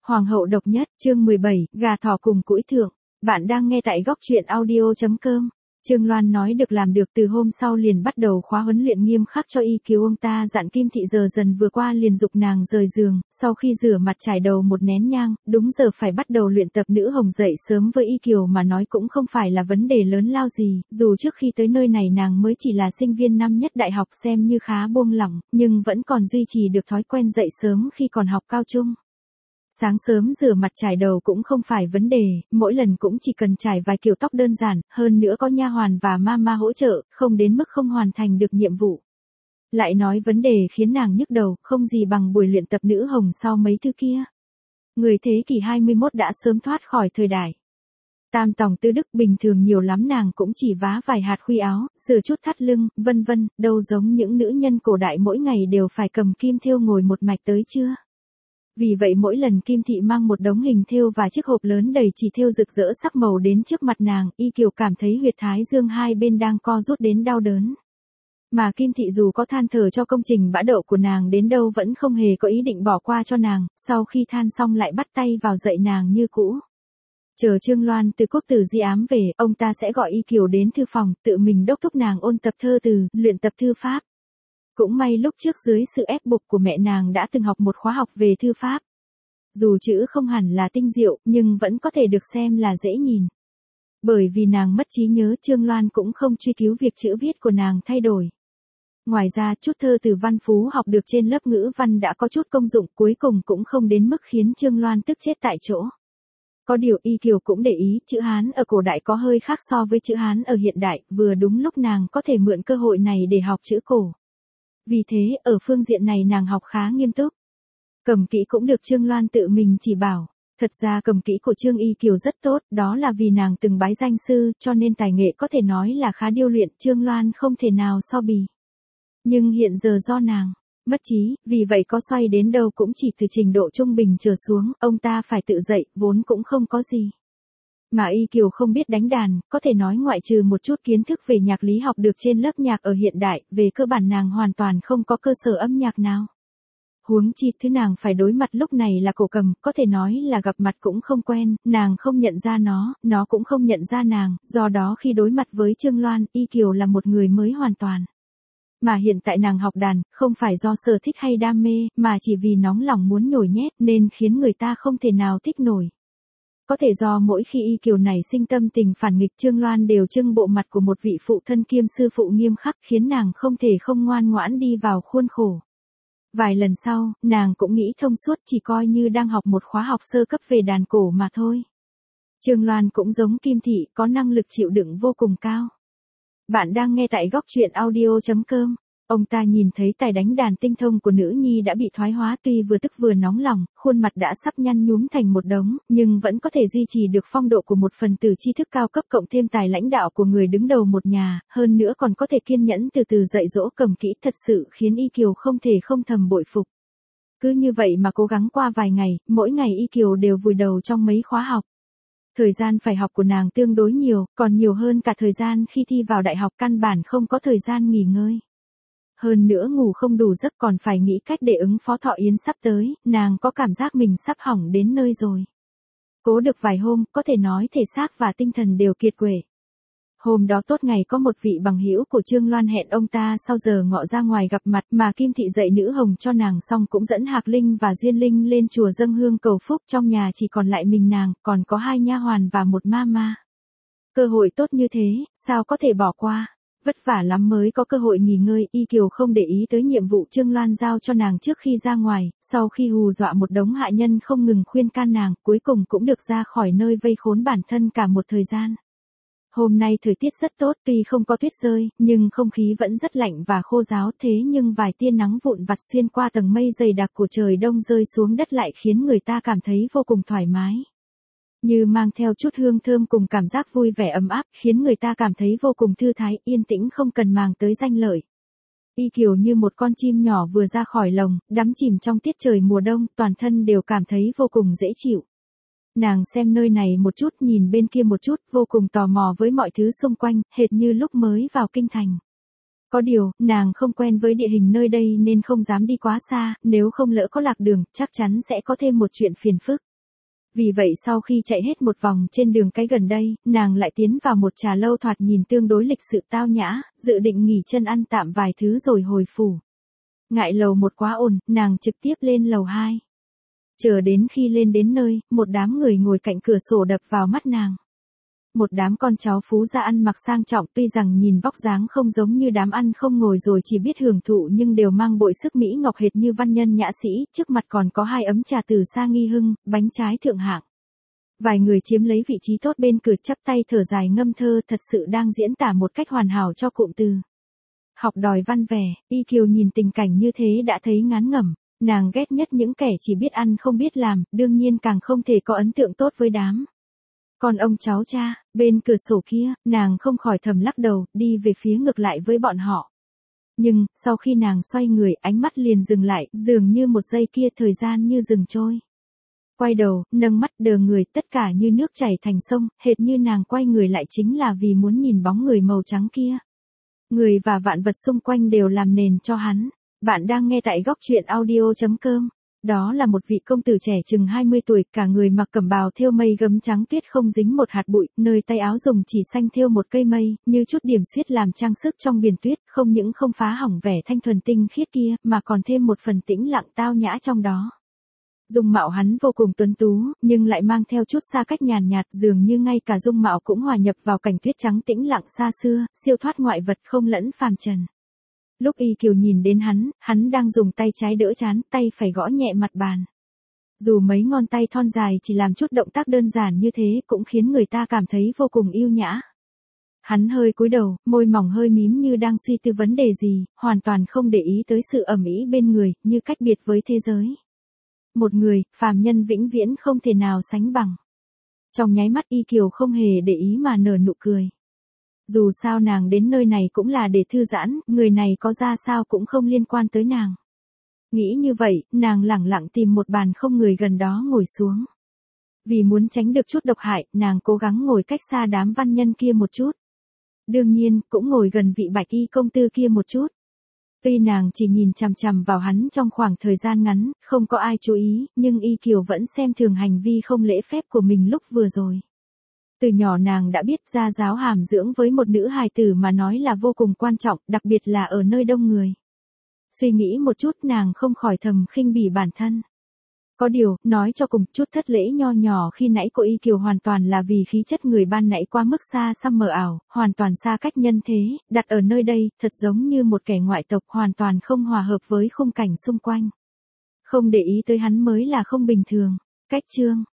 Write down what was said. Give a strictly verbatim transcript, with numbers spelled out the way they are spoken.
Hoàng hậu độc nhất, chương mười bảy, gà thỏ cùng củi thượng. Bạn đang nghe tại góc truyện audio chấm com. Trương Loan nói được làm được, từ hôm sau liền bắt đầu khóa huấn luyện nghiêm khắc cho y cứu ông ta. Dặn Kim Thị giờ dần vừa qua liền dục nàng rời giường, sau khi rửa mặt trải đầu một nén nhang, đúng giờ phải bắt đầu luyện tập. Nữ hồng dậy sớm với y kiều mà nói cũng không phải là vấn đề lớn lao gì, dù trước khi tới nơi này nàng mới chỉ là sinh viên năm nhất đại học xem như khá buông lỏng, nhưng vẫn còn duy trì được thói quen dậy sớm khi còn học cao trung. Sáng sớm rửa mặt trải đầu cũng không phải vấn đề, mỗi lần cũng chỉ cần trải vài kiểu tóc đơn giản, hơn nữa có nha hoàn và mama hỗ trợ, không đến mức không hoàn thành được nhiệm vụ. Lại nói vấn đề khiến nàng nhức đầu, không gì bằng buổi luyện tập nữ hồng sau mấy thứ kia. Người thế kỷ hai mươi mốt đã sớm thoát khỏi thời đại tam tòng tư đức, bình thường nhiều lắm nàng cũng chỉ vá vài hạt khuy áo, sửa chút thắt lưng, vân vân, đâu giống những nữ nhân cổ đại mỗi ngày đều phải cầm kim thêu ngồi một mạch tới chưa. Vì vậy mỗi lần Kim Thị mang một đống hình thêu và chiếc hộp lớn đầy chỉ thêu rực rỡ sắc màu đến trước mặt nàng, y kiều cảm thấy huyệt thái dương hai bên đang co rút đến đau đớn. Mà Kim Thị dù có than thở cho công trình bã đậu của nàng đến đâu vẫn không hề có ý định bỏ qua cho nàng, sau khi than xong lại bắt tay vào dạy nàng như cũ. Chờ Trương Loan từ quốc tử di ám về, ông ta sẽ gọi y kiều đến thư phòng, tự mình đốc thúc nàng ôn tập thơ từ, luyện tập thư pháp. Cũng may lúc trước dưới sự ép buộc của mẹ nàng đã từng học một khóa học về thư pháp. Dù chữ không hẳn là tinh diệu, nhưng vẫn có thể được xem là dễ nhìn. Bởi vì nàng mất trí nhớ, Trương Loan cũng không truy cứu việc chữ viết của nàng thay đổi. Ngoài ra, chút thơ từ văn phú học được trên lớp ngữ văn đã có chút công dụng, cuối cùng cũng không đến mức khiến Trương Loan tức chết tại chỗ. Có điều y kiều cũng để ý, chữ Hán ở cổ đại có hơi khác so với chữ Hán ở hiện đại, vừa đúng lúc nàng có thể mượn cơ hội này để học chữ cổ. Vì thế, ở phương diện này nàng học khá nghiêm túc. Cầm kỹ cũng được Trương Loan tự mình chỉ bảo. Thật ra cầm kỹ của Trương Y Kiều rất tốt, đó là vì nàng từng bái danh sư, cho nên tài nghệ có thể nói là khá điêu luyện, Trương Loan không thể nào so bì. Nhưng hiện giờ do nàng mất trí, vì vậy có xoay đến đâu cũng chỉ từ trình độ trung bình trở xuống, ông ta phải tự dạy, vốn cũng không có gì. Mà Y Kiều không biết đánh đàn, có thể nói ngoại trừ một chút kiến thức về nhạc lý học được trên lớp nhạc ở hiện đại, về cơ bản nàng hoàn toàn không có cơ sở âm nhạc nào. Huống chi thứ nàng phải đối mặt lúc này là cổ cầm, có thể nói là gặp mặt cũng không quen, nàng không nhận ra nó, nó cũng không nhận ra nàng, do đó khi đối mặt với Trương Loan, Y Kiều là một người mới hoàn toàn. Mà hiện tại nàng học đàn, không phải do sở thích hay đam mê, mà chỉ vì nóng lòng muốn nhồi nhét nên khiến người ta không thể nào thích nổi. Có thể do mỗi khi Y Kiều này sinh tâm tình phản nghịch, Trương Loan đều trưng bộ mặt của một vị phụ thân kiêm sư phụ nghiêm khắc, khiến nàng không thể không ngoan ngoãn đi vào khuôn khổ. Vài lần sau, nàng cũng nghĩ thông suốt, chỉ coi như đang học một khóa học sơ cấp về đàn cổ mà thôi. Trương Loan cũng giống Kim Thị, có năng lực chịu đựng vô cùng cao. Bạn đang nghe tại góc truyện audio chấm com. Ông ta nhìn thấy tài đánh đàn tinh thông của nữ nhi đã bị thoái hóa, tuy vừa tức vừa nóng lòng, khuôn mặt đã sắp nhăn nhúm thành một đống, nhưng vẫn có thể duy trì được phong độ của một phần tử tri thức cao cấp cộng thêm tài lãnh đạo của người đứng đầu một nhà, hơn nữa còn có thể kiên nhẫn từ từ dạy dỗ cầm kỹ, thật sự khiến Y Kiều không thể không thầm bội phục. Cứ như vậy mà cố gắng qua vài ngày, mỗi ngày Y Kiều đều vùi đầu trong mấy khóa học. Thời gian phải học của nàng tương đối nhiều, còn nhiều hơn cả thời gian khi thi vào đại học, căn bản không có thời gian nghỉ ngơi. Hơn nữa ngủ không đủ giấc, còn phải nghĩ cách để ứng phó thọ yến sắp tới, nàng có cảm giác mình sắp hỏng đến nơi rồi. Cố được vài hôm, có thể nói thể xác và tinh thần đều kiệt quệ. Hôm đó tốt ngày có một vị bằng hữu của Trương Loan hẹn ông ta sau giờ ngọ ra ngoài gặp mặt, mà Kim Thị dạy nữ hồng cho nàng xong cũng dẫn Hạc Linh và Duyên Linh lên chùa dâng hương cầu phúc, trong nhà chỉ còn lại mình nàng, còn có hai nha hoàn và một mama. Cơ hội tốt như thế, sao có thể bỏ qua? Vất vả lắm mới có cơ hội nghỉ ngơi, Y Kiều không để ý tới nhiệm vụ Trương Loan giao cho nàng trước khi ra ngoài, sau khi hù dọa một đống hạ nhân không ngừng khuyên can nàng, cuối cùng cũng được ra khỏi nơi vây khốn bản thân cả một thời gian. Hôm nay thời tiết rất tốt, tuy không có tuyết rơi, nhưng không khí vẫn rất lạnh và khô ráo, thế nhưng vài tia nắng vụn vặt xuyên qua tầng mây dày đặc của trời đông rơi xuống đất lại khiến người ta cảm thấy vô cùng thoải mái. Như mang theo chút hương thơm cùng cảm giác vui vẻ ấm áp, khiến người ta cảm thấy vô cùng thư thái, yên tĩnh không cần màng tới danh lợi. Y Kiều như một con chim nhỏ vừa ra khỏi lồng, đắm chìm trong tiết trời mùa đông, toàn thân đều cảm thấy vô cùng dễ chịu. Nàng xem nơi này một chút, nhìn bên kia một chút, vô cùng tò mò với mọi thứ xung quanh, hệt như lúc mới vào kinh thành. Có điều, nàng không quen với địa hình nơi đây nên không dám đi quá xa, nếu không lỡ có lạc đường, chắc chắn sẽ có thêm một chuyện phiền phức. Vì vậy sau khi chạy hết một vòng trên đường cái gần đây, nàng lại tiến vào một trà lâu thoạt nhìn tương đối lịch sự tao nhã, dự định nghỉ chân ăn tạm vài thứ rồi hồi phủ. Ngại lầu một quá ồn, nàng trực tiếp lên lầu hai. Chờ đến khi lên đến nơi, một đám người ngồi cạnh cửa sổ đập vào mắt nàng. Một đám con cháu phú gia ăn mặc sang trọng, tuy rằng nhìn vóc dáng không giống như đám ăn không ngồi rồi chỉ biết hưởng thụ nhưng đều mang bội sức mỹ ngọc hệt như văn nhân nhã sĩ, trước mặt còn có hai ấm trà từ xa nghi hưng, bánh trái thượng hạng. Vài người chiếm lấy vị trí tốt bên cửa chắp tay thở dài ngâm thơ, thật sự đang diễn tả một cách hoàn hảo cho cụm từ. Học đòi văn vẻ, Y Kiều nhìn tình cảnh như thế đã thấy ngán ngẩm, nàng ghét nhất những kẻ chỉ biết ăn không biết làm, đương nhiên càng không thể có ấn tượng tốt với đám. Còn ông cháu cha, bên cửa sổ kia, nàng không khỏi thầm lắc đầu, đi về phía ngược lại với bọn họ. Nhưng, sau khi nàng xoay người, ánh mắt liền dừng lại, dường như một giây kia thời gian như dừng trôi. Quay đầu, nâng mắt đờ người, tất cả như nước chảy thành sông, hệt như nàng quay người lại chính là vì muốn nhìn bóng người màu trắng kia. Người và vạn vật xung quanh đều làm nền cho hắn. Bạn đang nghe tại góc truyện audio chấm com. Đó là một vị công tử trẻ chừng hai mươi tuổi, cả người mặc cẩm bào thêu mây gấm trắng tuyết không dính một hạt bụi, nơi tay áo dùng chỉ xanh thêu một cây mây, như chút điểm xuyết làm trang sức trong biển tuyết, không những không phá hỏng vẻ thanh thuần tinh khiết kia, mà còn thêm một phần tĩnh lặng tao nhã trong đó. Dung mạo hắn vô cùng tuấn tú, nhưng lại mang theo chút xa cách nhàn nhạt, dường như ngay cả dung mạo cũng hòa nhập vào cảnh tuyết trắng tĩnh lặng xa xưa, siêu thoát ngoại vật không lẫn phàm trần. Lúc Y Kiều nhìn đến hắn, hắn đang dùng tay trái đỡ trán, tay phải gõ nhẹ mặt bàn. Dù mấy ngón tay thon dài chỉ làm chút động tác đơn giản như thế cũng khiến người ta cảm thấy vô cùng yêu nhã. Hắn hơi cúi đầu, môi mỏng hơi mím như đang suy tư vấn đề gì, hoàn toàn không để ý tới sự ầm ĩ bên người, như cách biệt với thế giới. Một người, phàm nhân vĩnh viễn không thể nào sánh bằng. Trong nháy mắt Y Kiều không hề để ý mà nở nụ cười. Dù sao nàng đến nơi này cũng là để thư giãn, người này có ra sao cũng không liên quan tới nàng. Nghĩ như vậy, nàng lẳng lặng tìm một bàn không người gần đó ngồi xuống. Vì muốn tránh được chút độc hại, nàng cố gắng ngồi cách xa đám văn nhân kia một chút. Đương nhiên, cũng ngồi gần vị bạch y công tư kia một chút. Tuy nàng chỉ nhìn chằm chằm vào hắn trong khoảng thời gian ngắn, không có ai chú ý, nhưng Y Kiều vẫn xem thường hành vi không lễ phép của mình lúc vừa rồi. Từ nhỏ nàng đã biết gia giáo hàm dưỡng với một nữ hài tử mà nói là vô cùng quan trọng, đặc biệt là ở nơi đông người. Suy nghĩ một chút nàng không khỏi thầm khinh bỉ bản thân. Có điều, nói cho cùng, chút thất lễ nho nhỏ khi nãy của Y Kiều hoàn toàn là vì khí chất người ban nãy quá mức xa xăm mờ ảo, hoàn toàn xa cách nhân thế, đặt ở nơi đây, thật giống như một kẻ ngoại tộc hoàn toàn không hòa hợp với khung cảnh xung quanh. Không để ý tới hắn mới là không bình thường. Cách chương